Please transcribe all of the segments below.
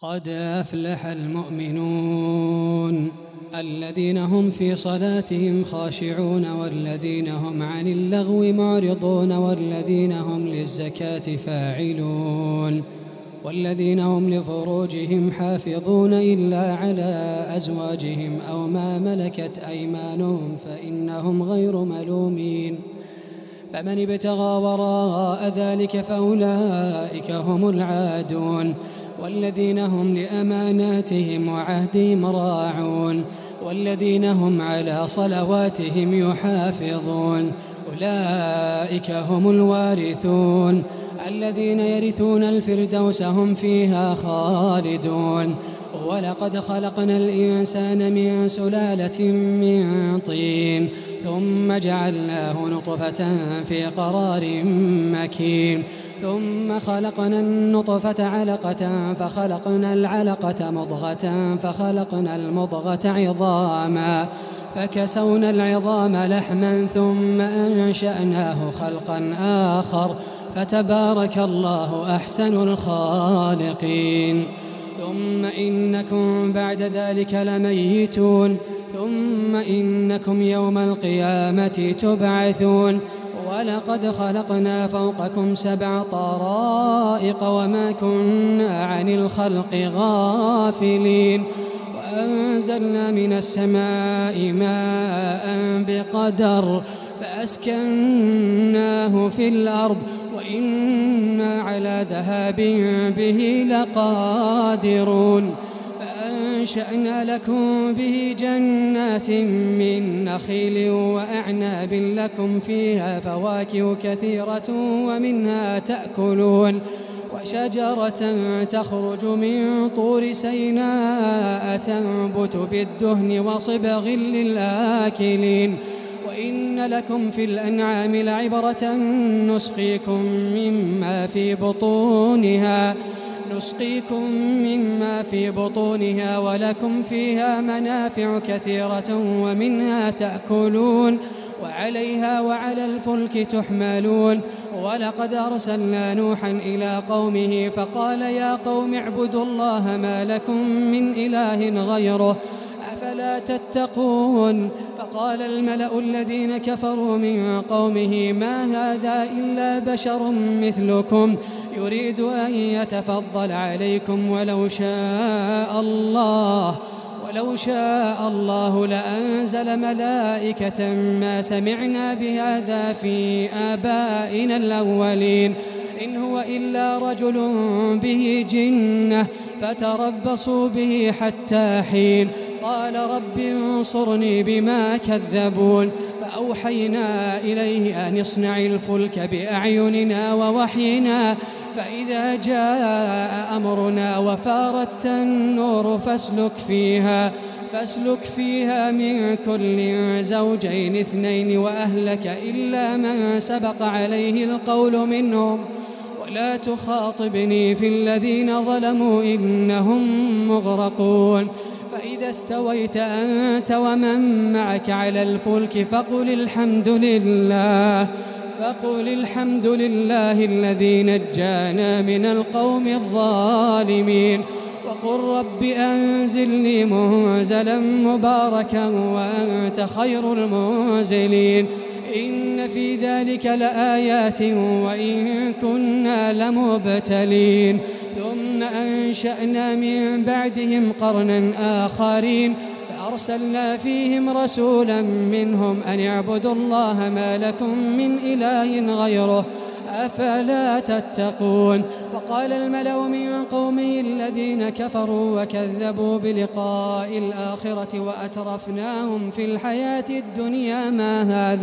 قد أفلح المؤمنون الذين هم في صلاتهم خاشعون والذين هم عن اللغو معرضون والذين هم للزكاة فاعلون والذين هم لفروجهم حافظون إلا على أزواجهم أو ما ملكت أيمانهم فإنهم غير ملومين فمن ابتغى وراء ذلك فأولئك هم العادون والذين هم لأماناتهم وعهدهم راعون والذين هم على صلواتهم يحافظون أولئك هم الوارثون الذين يرثون الفردوس هم فيها خالدون ولقد خلقنا الإنسان من سلالة من طين ثم جعلناه نطفة في قرار مكين ثم خلقنا النطفة علقة فخلقنا العلقة مضغة فخلقنا المضغة عظاما فكسونا العظام لحما ثم أنشأناه خلقا آخر فتبارك الله أحسن الخالقين ثم إنكم بعد ذلك لميتون ثم إنكم يوم القيامة تبعثون ولقد خلقنا فوقكم 7 طرائق وما كنا عن الخلق غافلين وأنزلنا من السماء ماء بقدر فأسكناه في الأرض وإنا على ذهاب به لقادرون فأنشأنا لكم به جنات من نخيل وأعناب لكم فيها فواكه كثيرة ومنها تأكلون وشجرة تخرج من طور سيناء تنبت بالدهن وصبغ للآكلين وإن لكم في الأنعام لعبرة نسقيكم مما في بطونها ولكم فيها منافع كثيرة ومنها تأكلون وعليها وعلى الفلك تحملون ولقد أرسلنا نوحا إلى قومه فقال يا قوم اعبدوا الله ما لكم من إله غيره أفلا تتقون فقال الملأ الذين كفروا من قومه ما هذا إلا بشر مثلكم يريد أن يتفضل عليكم ولو شاء الله لأنزل ملائكة ما سمعنا بهذا في آبائنا الأولين إن هو إلا رجل به جنة فتربصوا به حتى حين قال رب انصرني بما كذبون فأوحينا إليه أن اصنع الفلك بأعيننا ووحينا فإذا جاء أمرنا وفارت النور فاسلك فيها من كل زوجين 2 وأهلك إلا من سبق عليه القول منهم ولا تخاطبني في الذين ظلموا إنهم مغرقون فإذا استويت أنت ومن معك على الفلك فقل الحمد لله الذي نجانا من القوم الظالمين وقل رب أنزلني منزلا مباركا وأنت خير المنزلين إن في ذلك لآيات وإن كنا لمبتلين ثم أنشأنا من بعدهم قرنا آخرين فأرسلنا فيهم رسولا منهم أن اعبدوا الله ما لكم من إله غيره أفلا تتقون وقال الملأ من قومه الذين كفروا وكذبوا بلقاء الآخرة وأترفناهم في الحياة الدنيا ما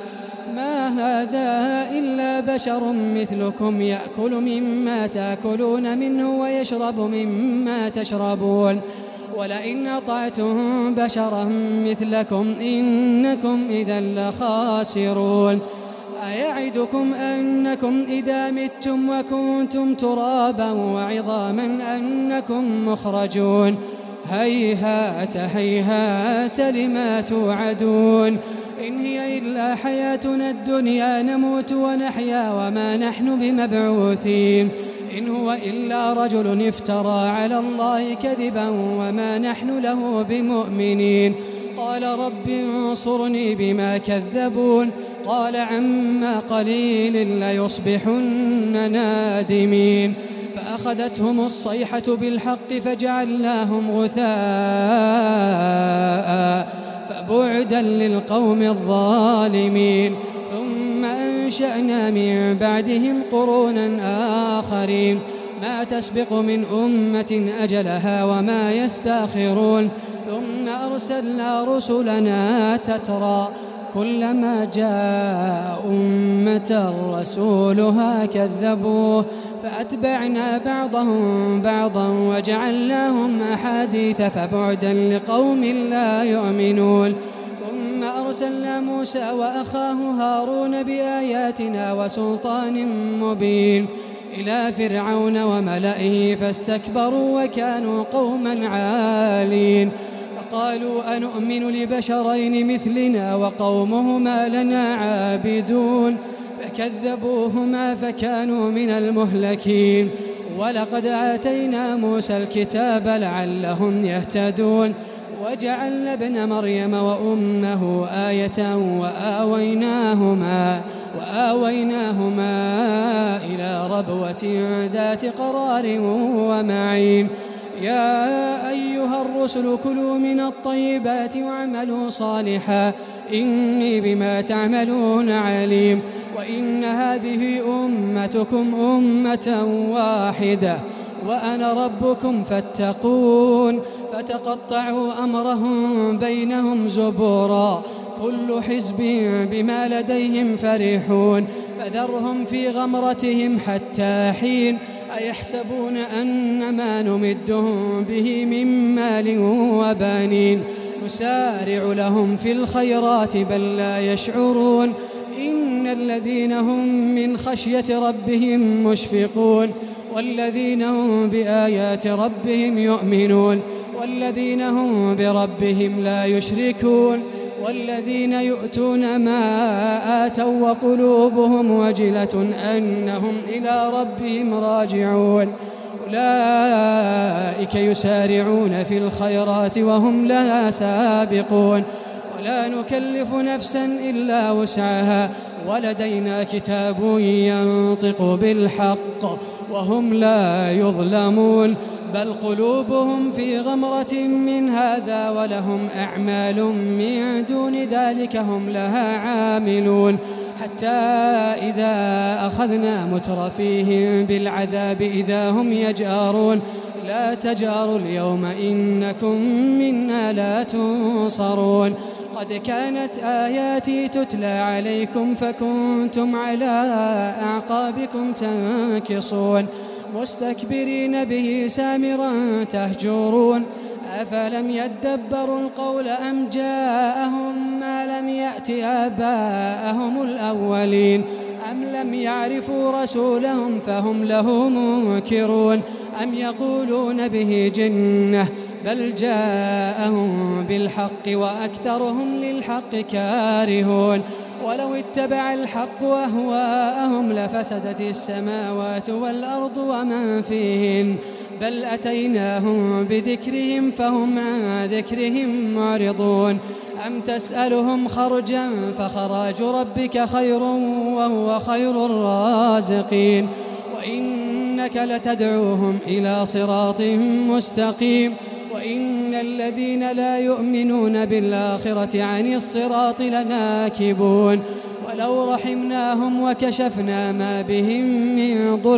هذا إلا بشر مثلكم يأكل مما تأكلون منه ويشرب مما تشربون ولئن أطعتم بشرا مثلكم إنكم إذا لخاسرون أيعدكم أنكم إذا متم وكنتم ترابا وعظاما أنكم مخرجون هيهات هيهات لما توعدون إن هي إلا حياتنا الدنيا نموت ونحيا وما نحن بمبعوثين إن هو إلا رجل افترى على الله كذبا وما نحن له بمؤمنين. قال رب انصرني بما كذبون. قال عما قليل ليصبحن نادمين. فأخذتهم الصيحة بالحق فجعلناهم غثاء فبعدا للقوم الظالمين. ثم أنشأنا من بعدهم قرونا آخرين ما تسبق من أمة أجلها وما يستأخرون. ثم أرسلنا رسلنا تترى كلما جاء أمة رسولها كذبوه فأتبعنا بعضهم بعضا وجعلناهم أحاديث فبعدا لقوم لا يؤمنون. ثم أرسلنا موسى وأخاه هارون بآياتنا وسلطان مبين إلى فرعون وملئه فاستكبروا وكانوا قوما عالين. فقالوا أنؤمن لبشرين مثلنا وقومهما لنا عابدون. فكذبوهما فكانوا من المهلكين. ولقد آتينا موسى الكتاب لعلهم يهتدون. وجعلنا ابن مريم وأمه آية وآويناهما إلى ربوة ذات قرار ومعين. يا أيها الرسل كلوا من الطيبات واعملوا صالحا إني بما تعملون عليم. وإن هذه أمتكم أمة واحدة وأنا ربكم فاتقون. فتقطعوا أمرهم بينهم زبورا كل حزب بما لديهم فرحون. فذرهم في غمرتهم حتى حين. أيحسبون أن ما نمدهم به من مال وبنين نسارع لهم في الخيرات بل لا يشعرون. إن الذين هم من خشية ربهم مشفقون والذين هم بآيات ربهم يؤمنون والذين هم بربهم لا يشركون والذين يؤتون ما آتوا وقلوبهم وجلة أنهم إلى ربهم راجعون. أولئك يسارعون في الخيرات وهم لها سابقون. ولا نكلف نفسا إلا وسعها ولدينا كتاب ينطق بالحق وهم لا يظلمون. بل قلوبهم في غمرة من هذا ولهم أعمال من دون ذلك هم لها عاملون. حتى إذا أخذنا مترفيهم بالعذاب إذا هم يجأرون. لا تجأروا اليوم إنكم منا لا تنصرون. قد كانت آياتي تتلى عليكم فكنتم على أعقابكم تنكصون مستكبرين به سامرا تهجرون. أفلم يدبروا القول أم جاءهم ما لم يأت آباءهم الأولين أم لم يعرفوا رسولهم فهم له منكرون أم يقولون به جنة بل جاءهم بالحق وأكثرهم للحق كارهون. ولو اتبع الحق أهواءهم لفسدت السماوات والأرض ومن فيهن بل أتيناهم بذكرهم فهم عن ذكرهم معرضون. أم تسألهم خرجا فخراج ربك خير وهو خير الرازقين. وإنك لتدعوهم إلى صراط مستقيم. وإن الذين لا يؤمنون بالآخرة عن الصراط لناكبون. ولو رحمناهم وكشفنا ما بهم من ضر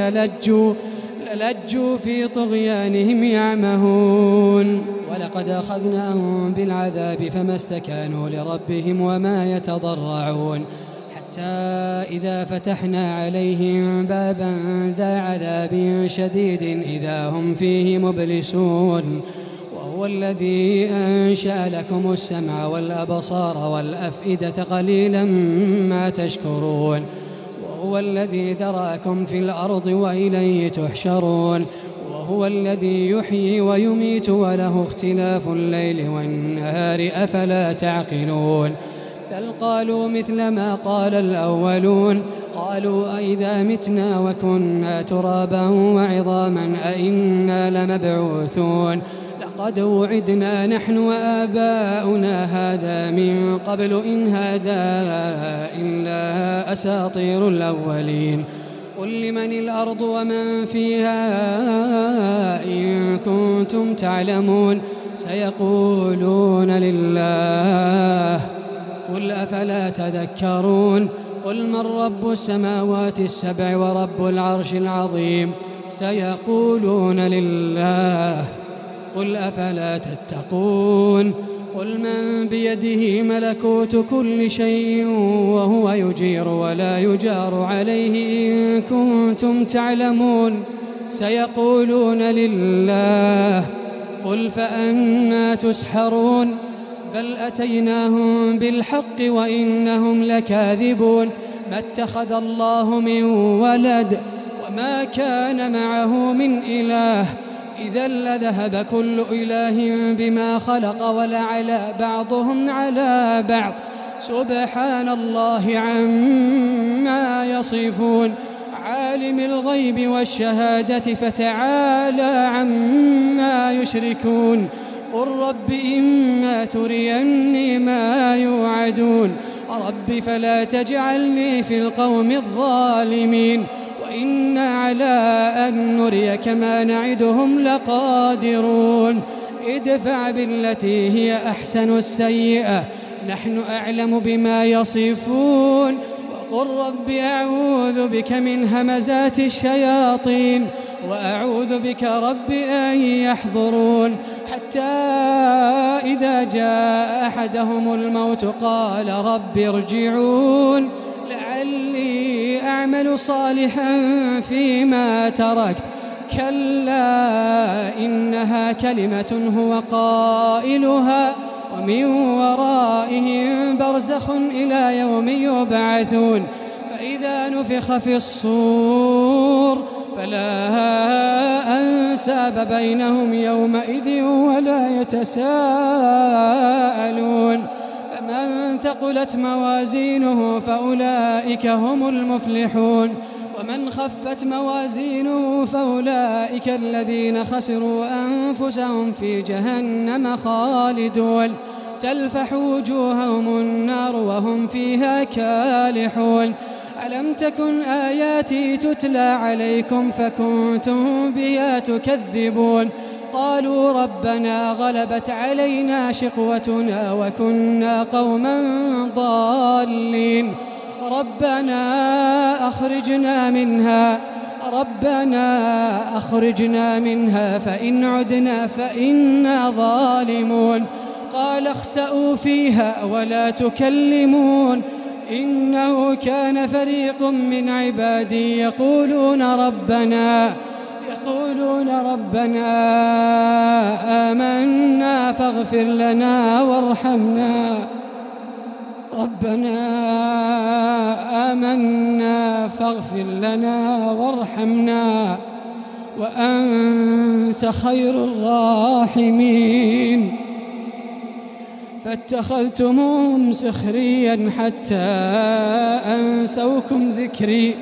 للجوا في طغيانهم يعمهون. ولقد أخذناهم بالعذاب فما استكانوا لربهم وما يتضرعون حتى إذا فتحنا عليهم بابا ذا عذاب شديد إذا هم فيه مبلسون. وهو الذي أنشأ لكم السمع والأبصار والأفئدة قليلا ما تشكرون. وهو الذي ذرأكم في الأرض وإليه تحشرون. وهو الذي يحيي ويميت وله اختلاف الليل والنهار أفلا تعقلون. بل قالوا مثل ما قال الأولون قالوا أئذا متنا وكنا ترابا وعظاما أئنا لمبعوثون لقد وعدنا نحن وآباؤنا هذا من قبل إن هذا إلا أساطير الأولين قل لمن الأرض ومن فيها إن كنتم تعلمون سيقولون لله قل أفلا تذكرون قل من رب السماوات السبع ورب العرش العظيم سيقولون لله قل أفلا تتقون قل من بيده ملكوت كل شيء وهو يجير ولا يجار عليه إن كنتم تعلمون سيقولون لله قل فأنى تسحرون بل أتيناهم بالحق وإنهم لكاذبون ما اتخذ الله من ولد وما كان معه من إله إذا لذهب كل إله بما خلق ولعلى بعضهم على بعض سبحان الله عما يصفون عالم الغيب والشهادة فتعالى عما يشركون قل رب إما تريني ما يوعدون رب فلا تجعلني في القوم الظالمين وإنا على أن نريك ما نعدهم لقادرون ادفع بالتي هي أحسن السيئة نحن أعلم بما يصفون وقل رب أعوذ بك من همزات الشياطين وأعوذ بك رب أن يحضرون حتى إذا جاء أحدهم الموت قال رب ارجعون لعلي أعمل صالحا فيما تركت كلا إنها كلمة هو قائلها ومن ورائهم برزخ إلى يوم يبعثون فإذا نفخ في الصور فلا أنساب بينهم يومئذ ولا يتساءلون فمن ثقلت موازينه فأولئك هم المفلحون ومن خفت موازينه فأولئك الذين خسروا أنفسهم في جهنم خالدون تلفح وجوههم النار وهم فيها كالحون ألم تكن آياتي تتلى عليكم فكنتم بها تكذبون قالوا ربنا غلبت علينا شقوتنا وكنا قوما ضالين ربنا أخرجنا منها فإن عدنا فإنا ظالمون قال اخسئوا فيها ولا تكلمون إنه كان فريق من عبادي يقولون ربنا آمنا فاغفر لنا وارحمنا وأنت خير الراحمين فاتخذتموهم سخريا حتى أنسوكم ذكري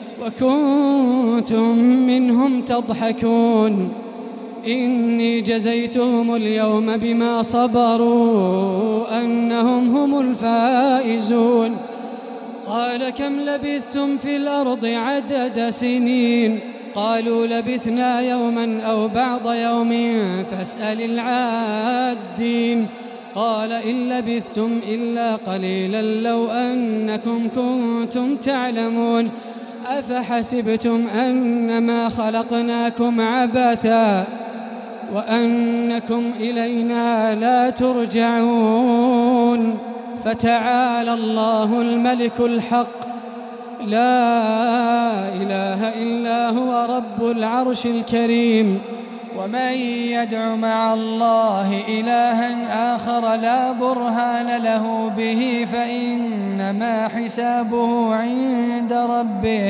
وكنتم منهم تضحكون إني جزيتهم اليوم بما صبروا أنهم هم الفائزون قال كم لبثتم في الأرض عدد سنين قالوا لبثنا يوما أو بعض يوم فاسأل العادين قال إن لبثتم إلا قليلا لو أنكم كنتم تعلمون أفحسبتم أنما خلقناكم عبثا وأنكم إلينا لا ترجعون فتعالى الله الملك الحق لا إله إلا هو رب العرش الكريم ومن يدع مع الله إلها آخر لا برهان له به فإنما حسابه عند ربه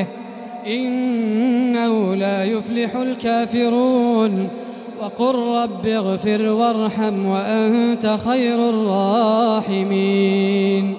إنه لا يفلح الكافرون وقل رب اغفر وارحم وأنت خير الراحمين